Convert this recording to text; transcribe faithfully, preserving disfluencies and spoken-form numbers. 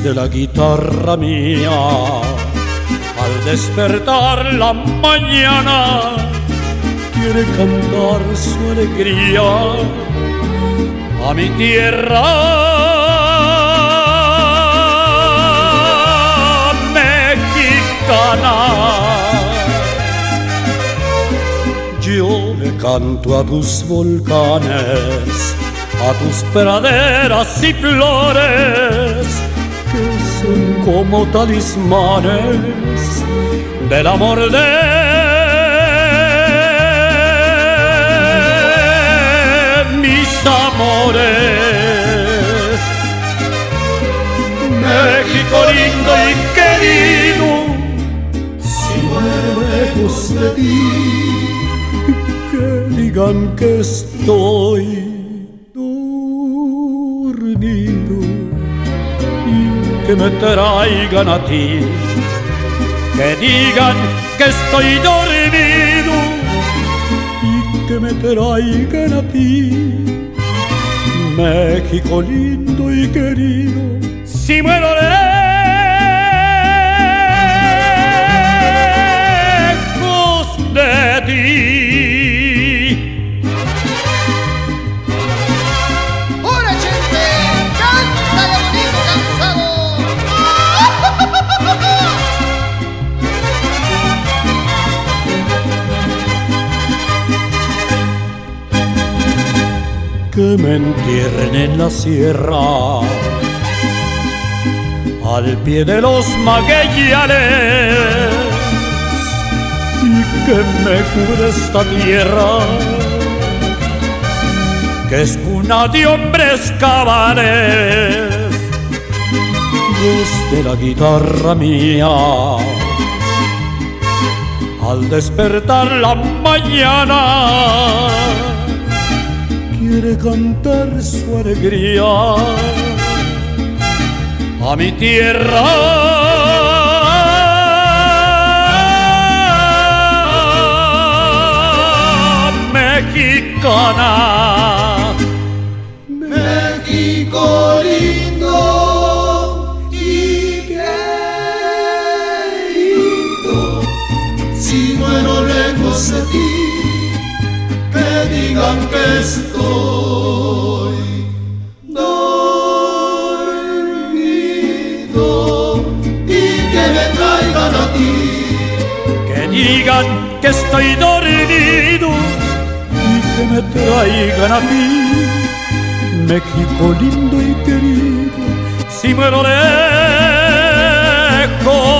de la guitarra mía, al despertar la mañana, quiere cantar su alegría a mi tierra mexicana. Yo le canto a tus volcanes, a tus praderas y flores, que son como talismanes del amor de mis amores. México lindo y querido, si muero lejos de ti, que digan que estoy dormido y que me traigan a ti, que digan que estoy dormido y que me traigan a ti, México lindo y querido, si muero lejos de ti. Que me entierren en la sierra, al pie de los magueyanes, y que me cubra esta tierra, que es cuna de hombres cabales. Desde la guitarra mía, al despertar la mañana, quiere cantar su alegría a mi tierra mexicana. México lindo y querido, si muero lejos de ti, que digan que estoy dormido y que me traigan a ti, que digan que estoy dormido y que me traigan a ti, México lindo y querido, si muero lejos